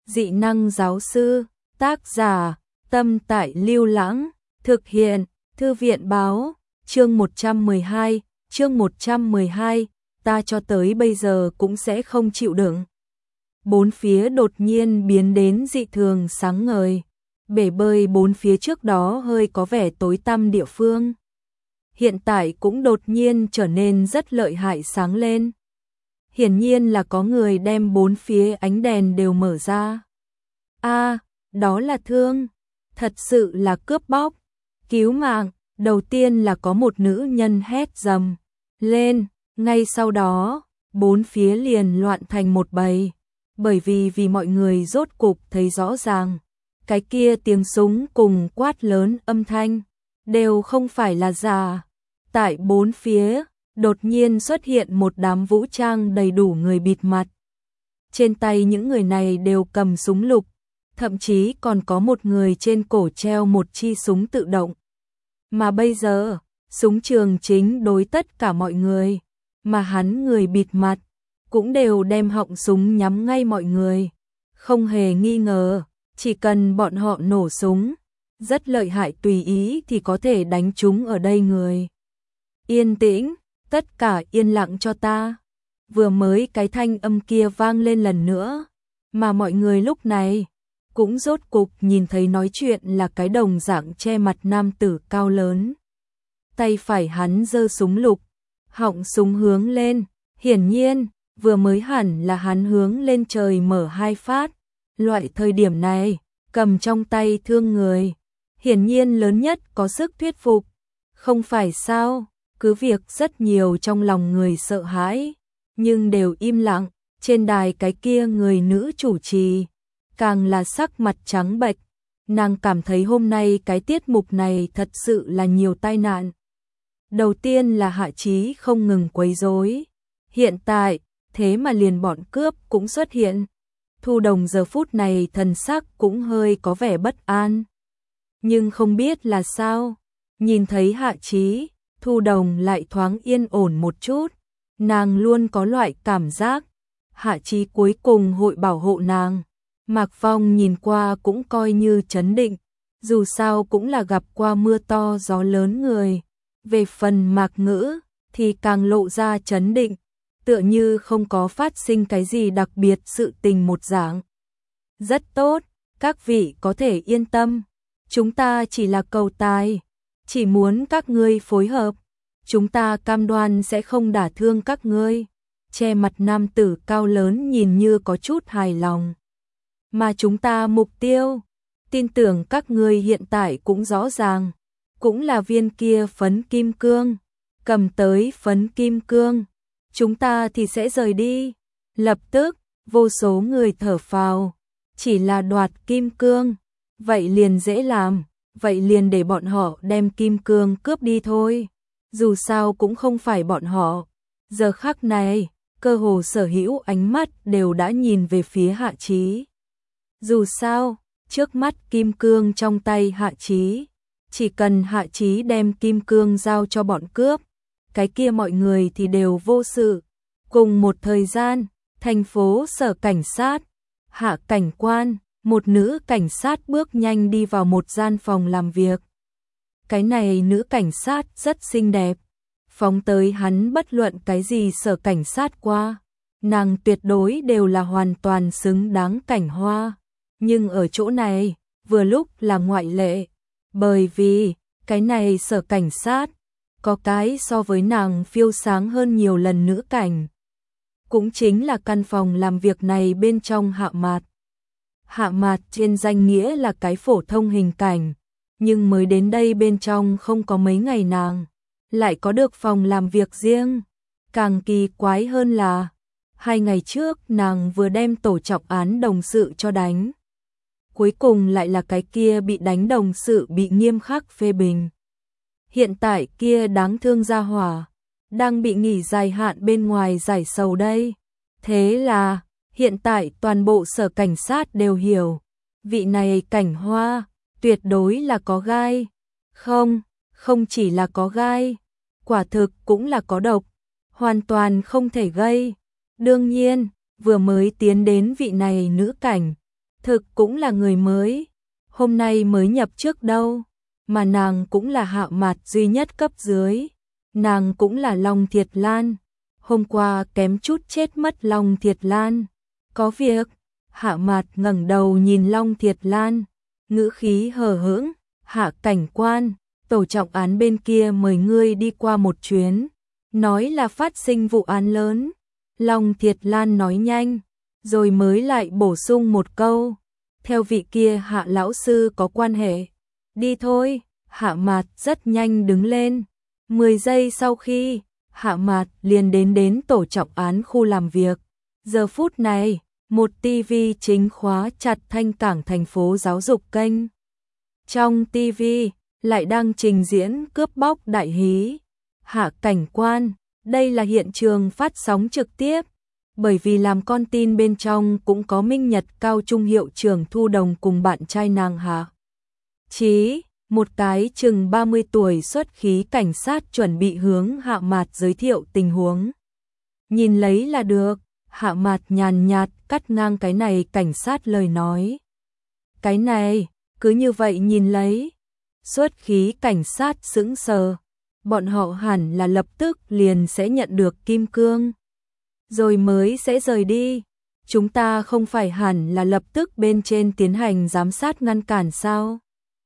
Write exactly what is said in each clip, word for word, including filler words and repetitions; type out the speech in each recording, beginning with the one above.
dị năng giáo sư, tác giả, Tâm Tại Lưu Lãng, thực hiện, Thư viện báo, chương một trăm mười hai, chương một trăm mười hai, ta cho tới bây giờ cũng sẽ không chịu đựng. Bốn phía đột nhiên biến đến dị thường sáng ngời, bể bơi bốn phía trước đó hơi có vẻ tối tăm địa phương. Hiện tại cũng đột nhiên trở nên rất lợi hại sáng lên. Hiển nhiên là có người đem bốn phía ánh đèn đều mở ra. A, đó là thương, thật sự là cướp bóc, cứu mạng. Đầu tiên là có một nữ nhân hét dầm lên, ngay sau đó, bốn phía liền loạn thành một bầy, bởi vì vì mọi người rốt cục thấy rõ ràng, cái kia tiếng súng cùng quát lớn âm thanh, đều không phải là giả. Tại bốn phía, đột nhiên xuất hiện một đám vũ trang đầy đủ người bịt mặt. Trên tay những người này đều cầm súng lục, thậm chí còn có một người trên cổ treo một chi súng tự động. Mà bây giờ, súng trường chính đối tất cả mọi người, mà hắn người bịt mặt, cũng đều đem họng súng nhắm ngay mọi người. Không hề nghi ngờ, chỉ cần bọn họ nổ súng, rất lợi hại tùy ý thì có thể đánh chúng ở đây người. Yên tĩnh, tất cả yên lặng cho ta. Vừa mới cái thanh âm kia vang lên lần nữa, mà mọi người lúc này cũng rốt cục nhìn thấy nói chuyện là cái đồng dạng che mặt nam tử cao lớn. Tay phải hắn giơ súng lục, họng súng hướng lên, hiển nhiên, vừa mới hẳn là hắn hướng lên trời mở hai phát. Loại thời điểm này, cầm trong tay thương người, hiển nhiên lớn nhất có sức thuyết phục. Không phải sao, cứ việc rất nhiều trong lòng người sợ hãi, nhưng đều im lặng. Trên đài cái kia người nữ chủ trì càng là sắc mặt trắng bệch, nàng cảm thấy hôm nay cái tiết mục này thật sự là nhiều tai nạn. Đầu tiên là Hạ Chí không ngừng quấy rối, hiện tại, thế mà liền bọn cướp cũng xuất hiện. Thu Đồng giờ phút này thần sắc cũng hơi có vẻ bất an. Nhưng không biết là sao, nhìn thấy Hạ Chí, Thu Đồng lại thoáng yên ổn một chút, nàng luôn có loại cảm giác, Hạ Chí cuối cùng hội bảo hộ nàng. Mạc Phong nhìn qua cũng coi như trấn định, dù sao cũng là gặp qua mưa to gió lớn người. Về phần Mạc Ngữ thì càng lộ ra trấn định, tựa như không có phát sinh cái gì đặc biệt sự tình một dạng. Rất tốt, các vị có thể yên tâm, chúng ta chỉ là cầu tài, chỉ muốn các ngươi phối hợp, chúng ta cam đoan sẽ không đả thương các ngươi. Che mặt nam tử cao lớn nhìn như có chút hài lòng. Mà chúng ta mục tiêu, tin tưởng các ngươi hiện tại cũng rõ ràng, cũng là viên kia phấn kim cương, cầm tới phấn kim cương, chúng ta thì sẽ rời đi. Lập tức, vô số người thở phào, chỉ là đoạt kim cương, vậy liền dễ làm, vậy liền để bọn họ đem kim cương cướp đi thôi. Dù sao cũng không phải bọn họ. Giờ khắc này, cơ hồ sở hữu ánh mắt đều đã nhìn về phía Hạ Chí. Dù sao, trước mắt kim cương trong tay Hạ Chí, chỉ cần Hạ Chí đem kim cương giao cho bọn cướp, cái kia mọi người thì đều vô sự. Cùng một thời gian, thành phố sở cảnh sát, Hạ cảnh quan, một nữ cảnh sát bước nhanh đi vào một gian phòng làm việc. Cái này nữ cảnh sát rất xinh đẹp, phóng tới hắn bất luận cái gì sở cảnh sát qua, nàng tuyệt đối đều là hoàn toàn xứng đáng Cảnh Hoa. Nhưng ở chỗ này, vừa lúc là ngoại lệ, bởi vì, cái này sở cảnh sát, có cái so với nàng phiêu sáng hơn nhiều lần nữ cảnh. Cũng chính là căn phòng làm việc này bên trong Hạ Mạt. Hạ Mạt trên danh nghĩa là cái phổ thông hình cảnh, nhưng mới đến đây bên trong không có mấy ngày nàng, lại có được phòng làm việc riêng. Càng kỳ quái hơn là, hai ngày trước nàng vừa đem tổ trọng án đồng sự cho đánh. Cuối cùng lại là cái kia bị đánh đồng sự bị nghiêm khắc phê bình. Hiện tại kia đáng thương gia hỏa, đang bị nghỉ dài hạn bên ngoài giải sầu đây. Thế là, hiện tại toàn bộ sở cảnh sát đều hiểu, vị này Cảnh Hoa, tuyệt đối là có gai. Không, không chỉ là có gai, quả thực cũng là có độc, hoàn toàn không thể gây. Đương nhiên, vừa mới tiến đến vị này nữ cảnh, thực cũng là người mới, hôm nay mới nhập trước đâu, mà nàng cũng là Hạ Mạt duy nhất cấp dưới, nàng cũng là Long Thiệt Lan, hôm qua kém chút chết mất Long Thiệt Lan. Có việc, Hạ Mạt ngẩng đầu nhìn Long Thiệt Lan, ngữ khí hờ hững, Hạ cảnh quan, tổ trọng án bên kia mời ngươi đi qua một chuyến, nói là phát sinh vụ án lớn. Long Thiệt Lan nói nhanh, rồi mới lại bổ sung một câu, theo vị kia Hạ lão sư có quan hệ. Đi thôi, Hạ Mạt rất nhanh đứng lên. mười giây sau khi, Hạ Mạt liền đến đến tổ trọng án khu làm việc. Giờ phút này, một ti vi chính khóa chặt thanh cảng thành phố giáo dục kênh. Trong ti vi, lại đang trình diễn cướp bóc đại hí. Hạ cảnh quan, đây là hiện trường phát sóng trực tiếp. Bởi vì làm con tin bên trong cũng có Minh Nhật cao trung hiệu trưởng Thu Đồng cùng bạn trai nàng Hạ Chí, một cái chừng ba mươi tuổi xuất khí cảnh sát chuẩn bị hướng Hạ Mạt giới thiệu tình huống. Nhìn lấy là được, Hạ Mạt nhàn nhạt cắt ngang cái này cảnh sát lời nói. Cái này, cứ như vậy nhìn lấy. Xuất khí cảnh sát sững sờ, bọn họ hẳn là lập tức liền sẽ nhận được kim cương, rồi mới sẽ rời đi. Chúng ta không phải hẳn là lập tức bên trên tiến hành giám sát ngăn cản sao?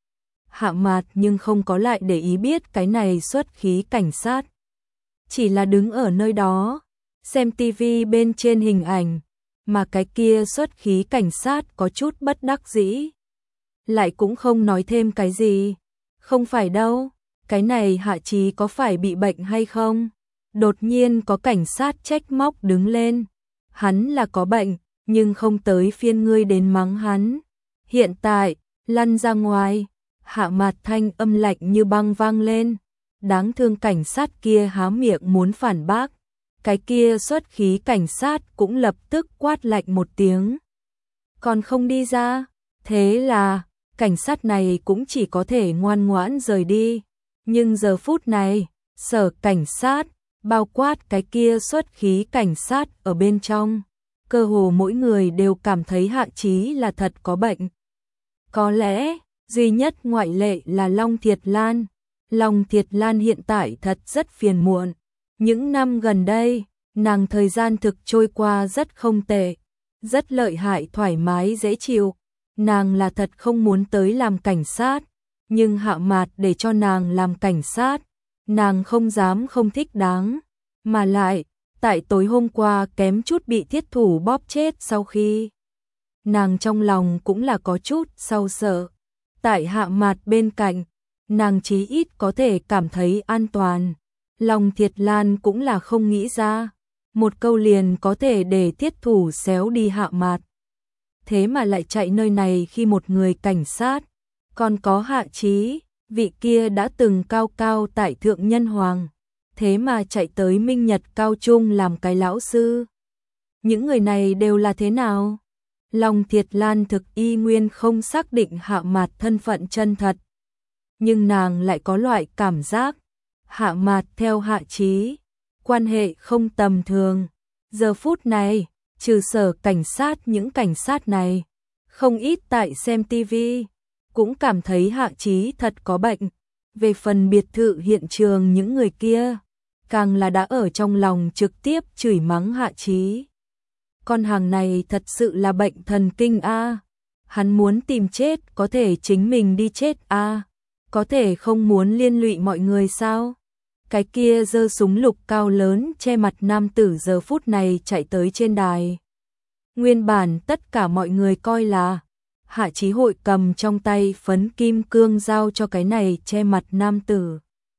Hạ Mạt nhưng không có lại để ý biết cái này xuất khí cảnh sát. Chỉ là đứng ở nơi đó, xem tivi bên trên hình ảnh, mà cái kia xuất khí cảnh sát có chút bất đắc dĩ. Lại cũng không nói thêm cái gì. Không phải đâu, cái này Hạ Chí có phải bị bệnh hay không? Đột nhiên có cảnh sát trách móc đứng lên. Hắn là có bệnh, nhưng không tới phiên ngươi đến mắng hắn. Hiện tại, lăn ra ngoài. Hạ Mạt thanh âm lạnh như băng vang lên. Đáng thương cảnh sát kia há miệng muốn phản bác. Cái kia xuất khí cảnh sát cũng lập tức quát lạnh một tiếng. Còn không đi ra, thế là cảnh sát này cũng chỉ có thể ngoan ngoãn rời đi. Nhưng giờ phút này, sở cảnh sát, bao quát cái kia xuất khí cảnh sát ở bên trong, cơ hồ mỗi người đều cảm thấy Hạ Chí là thật có bệnh. Có lẽ, duy nhất ngoại lệ là Long Thiệt Lan. Long Thiệt Lan hiện tại thật rất phiền muộn. Những năm gần đây, nàng thời gian thực trôi qua rất không tệ, rất lợi hại, thoải mái dễ chịu. Nàng là thật không muốn tới làm cảnh sát, nhưng Hạ Mạt để cho nàng làm cảnh sát, nàng không dám không thích đáng, mà lại, tại tối hôm qua kém chút bị thiết thủ bóp chết sau khi. Nàng trong lòng cũng là có chút sau sợ, tại Hạ Mạt bên cạnh, nàng chí ít có thể cảm thấy an toàn. Long Thiệt Lan cũng là không nghĩ ra, một câu liền có thể để thiết thủ xéo đi Hạ Mạt. Thế mà lại chạy nơi này khi một người cảnh sát, còn có Hạ Chí, vị kia đã từng cao cao tại thượng nhân hoàng, thế mà chạy tới Minh Nhật cao trung làm cái lão sư. Những người này đều là thế nào? Long Thiệt Lan thực y nguyên không xác định Hạ Mạt thân phận chân thật, nhưng nàng lại có loại cảm giác Hạ Mạt theo Hạ Chí, quan hệ không tầm thường. Giờ phút này, trừ sở cảnh sát, những cảnh sát này, không ít tại xem tivi, cũng cảm thấy Hạ Chí thật có bệnh. Về phần biệt thự hiện trường những người kia, càng là đã ở trong lòng trực tiếp chửi mắng Hạ Chí. Con hàng này thật sự là bệnh thần kinh a. Hắn muốn tìm chết có thể chính mình đi chết a, có thể không muốn liên lụy mọi người sao? Cái kia giơ súng lục cao lớn che mặt nam tử giờ phút này chạy tới trên đài. Nguyên bản tất cả mọi người coi là Hạ Chí hội cầm trong tay phấn kim cương giao cho cái này che mặt nam tử.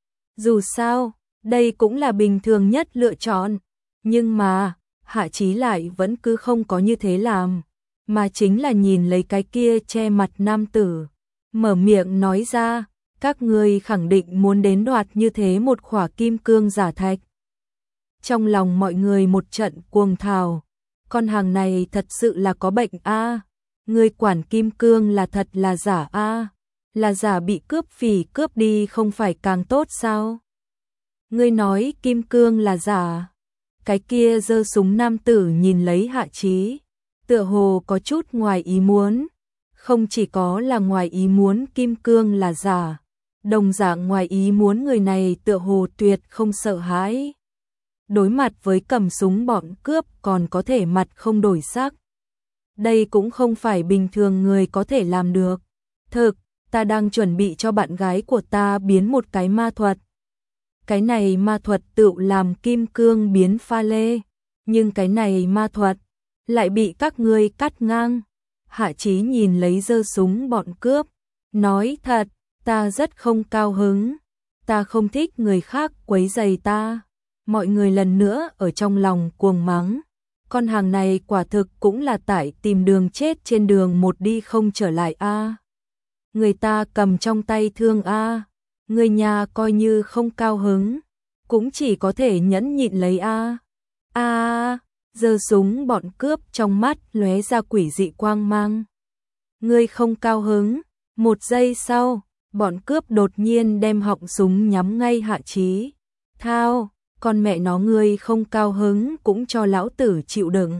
Dù sao, đây cũng là bình thường nhất lựa chọn, nhưng mà Hạ Chí lại vẫn cứ không có như thế làm, mà chính là nhìn lấy cái kia che mặt nam tử, mở miệng nói ra, các ngươi khẳng định muốn đến đoạt như thế một khỏa kim cương giả thạch. Trong lòng mọi người một trận cuồng thào, con hàng này thật sự là có bệnh a. Ngươi quản kim cương là thật là giả a, là giả bị cướp phỉ cướp đi không phải càng tốt sao? Ngươi nói kim cương là giả? Cái kia giơ súng nam tử nhìn lấy Hạ Chí, tựa hồ có chút ngoài ý muốn. Không chỉ có là ngoài ý muốn kim cương là giả, đồng dạng ngoài ý muốn người này tựa hồ tuyệt không sợ hãi. Đối mặt với cầm súng bọn cướp còn có thể mặt không đổi sắc. Đây cũng không phải bình thường người có thể làm được. Thực, ta đang chuẩn bị cho bạn gái của ta biến một cái ma thuật. Cái này ma thuật tự làm kim cương biến pha lê, nhưng cái này ma thuật lại bị các ngươi cắt ngang. Hạ Chí nhìn lấy giơ súng bọn cướp, nói thật, ta rất không cao hứng, ta không thích người khác quấy rầy ta. Mọi người lần nữa ở trong lòng cuồng mắng, con hàng này quả thực cũng là tại tìm đường chết trên đường một đi không trở lại a. À. Người ta cầm trong tay thương a, à. Người nhà coi như không cao hứng, cũng chỉ có thể nhẫn nhịn lấy a. À. A, à, giơ súng bọn cướp trong mắt lóe ra quỷ dị quang mang. Ngươi không cao hứng, một giây sau, bọn cướp đột nhiên đem họng súng nhắm ngay Hạ Chí. Thao, con mẹ nó ngươi không cao hứng cũng cho lão tử chịu đựng.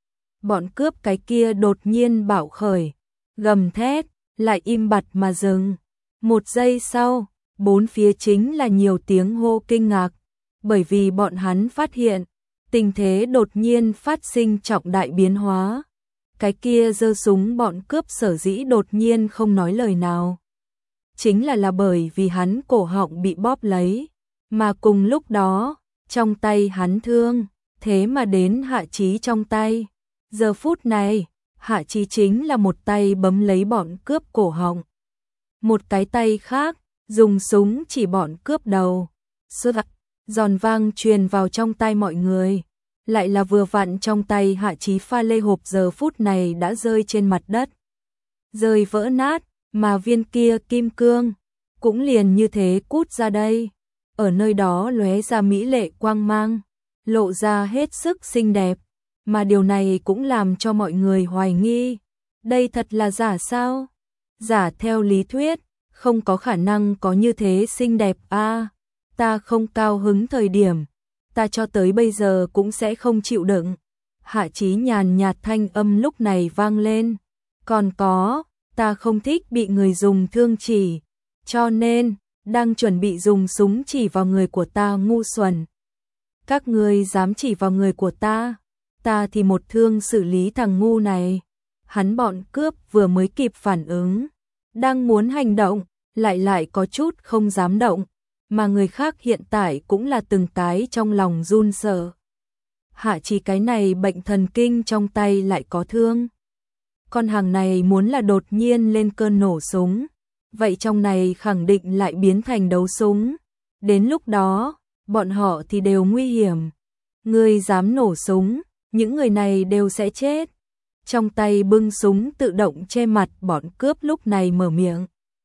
Bọn cướp cái kia đột nhiên bạo khởi, gầm thét, lại im bặt mà dừng. Một giây sau, bốn phía chính là nhiều tiếng hô kinh ngạc, bởi vì bọn hắn phát hiện, tình thế đột nhiên phát sinh trọng đại biến hóa. Cái kia giơ súng bọn cướp sở dĩ đột nhiên không nói lời nào. Chính là là bởi vì hắn cổ họng bị bóp lấy, mà cùng lúc đó, trong tay hắn thương, thế mà đến Hạ Chí trong tay. Giờ phút này, Hạ Chí chính là một tay bấm lấy bọn cướp cổ họng. Một cái tay khác, dùng súng chỉ bọn cướp đầu. Sút giòn vang truyền vào trong tay mọi người. Lại là vừa vặn trong tay Hạ Chí pha lê hộp giờ phút này đã rơi trên mặt đất. Rơi vỡ nát, mà viên kia kim cương, cũng liền như thế cút ra đây. Ở nơi đó lóe ra mỹ lệ quang mang, lộ ra hết sức xinh đẹp. Mà điều này cũng làm cho mọi người hoài nghi. Đây thật là giả sao? Giả theo lý thuyết, không có khả năng có như thế xinh đẹp a. À, ta không cao hứng thời điểm, ta cho tới bây giờ cũng sẽ không chịu đựng. Hạ Chí nhàn nhạt thanh âm lúc này vang lên. Còn có, ta không thích bị người dùng thương chỉ, cho nên, đang chuẩn bị dùng súng chỉ vào người của ta ngu xuẩn. Các ngươi dám chỉ vào người của ta, ta thì một thương xử lý thằng ngu này. Hắn bọn cướp vừa mới kịp phản ứng, đang muốn hành động, lại lại có chút không dám động. Mà người khác hiện tại cũng là từng cái trong lòng run sợ. Hạ Chí cái này bệnh thần kinh trong tay lại có thương. Con hàng này muốn là đột nhiên lên cơn nổ súng, vậy trong này khẳng định lại biến thành đấu súng. Đến lúc đó, bọn họ thì đều nguy hiểm. Người dám nổ súng, những người này đều sẽ chết. Trong tay bưng súng tự động che mặt bọn cướp lúc này mở miệng.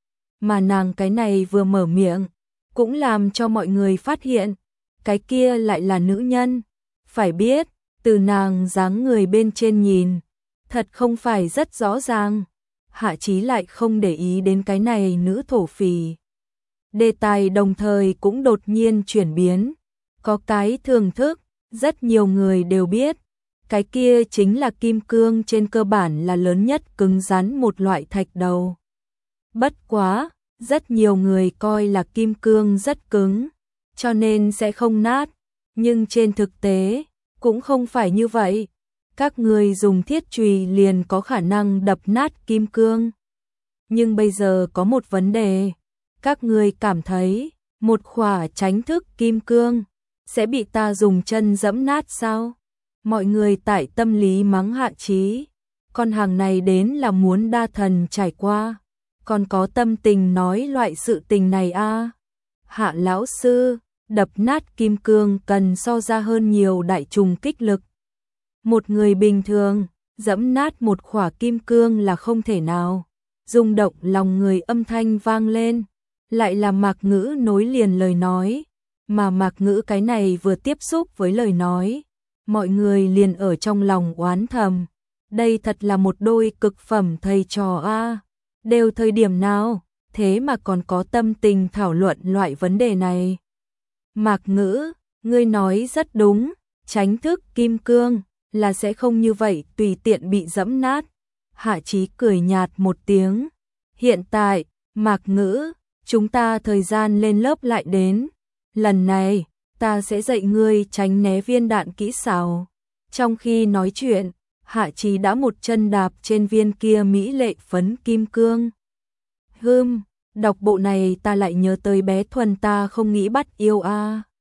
Mà nàng cái này vừa mở miệng, cũng làm cho mọi người phát hiện, cái kia lại là nữ nhân. Phải biết, từ nàng dáng người bên trên nhìn, thật không phải rất rõ ràng. Hạ Chí lại không để ý đến cái này nữ thổ phỉ. Đề tài đồng thời cũng đột nhiên chuyển biến. Có cái thưởng thức, rất nhiều người đều biết. Cái kia chính là kim cương trên cơ bản là lớn nhất cứng rắn một loại thạch đầu. Bất quá, rất nhiều người coi là kim cương rất cứng, cho nên sẽ không nát. Nhưng trên thực tế, cũng không phải như vậy. Các người dùng thiết chùy liền có khả năng đập nát kim cương. Nhưng bây giờ có một vấn đề. Các người cảm thấy, một khỏa tránh thức kim cương, sẽ bị ta dùng chân dẫm nát sao? Mọi người tại tâm lý mắng Hạ Chí. Con hàng này đến là muốn đa thần trải qua. Còn có tâm tình nói loại sự tình này a. À. Hạ lão sư, đập nát kim cương cần so ra hơn nhiều đại trùng kích lực. Một người bình thường, dẫm nát một khỏa kim cương là không thể nào. Rung động lòng người âm thanh vang lên, lại là Mạc Ngữ nối liền lời nói. Mà Mạc Ngữ cái này vừa tiếp xúc với lời nói, mọi người liền ở trong lòng oán thầm. Đây thật là một đôi cực phẩm thầy trò a. À. Đều thời điểm nào, thế mà còn có tâm tình thảo luận loại vấn đề này. Mạc Ngữ, ngươi nói rất đúng, tránh thức kim cương là sẽ không như vậy tùy tiện bị dẫm nát. Hạ Chí cười nhạt một tiếng. Hiện tại, Mạc Ngữ, chúng ta thời gian lên lớp lại đến. Lần này, ta sẽ dạy ngươi tránh né viên đạn kỹ xảo. Trong khi nói chuyện, Hạ Chí đã một chân đạp trên viên kia mỹ lệ phấn kim cương. Hừm, đọc bộ này ta lại nhớ tới bé Thuần ta không nghĩ bắt yêu a. À.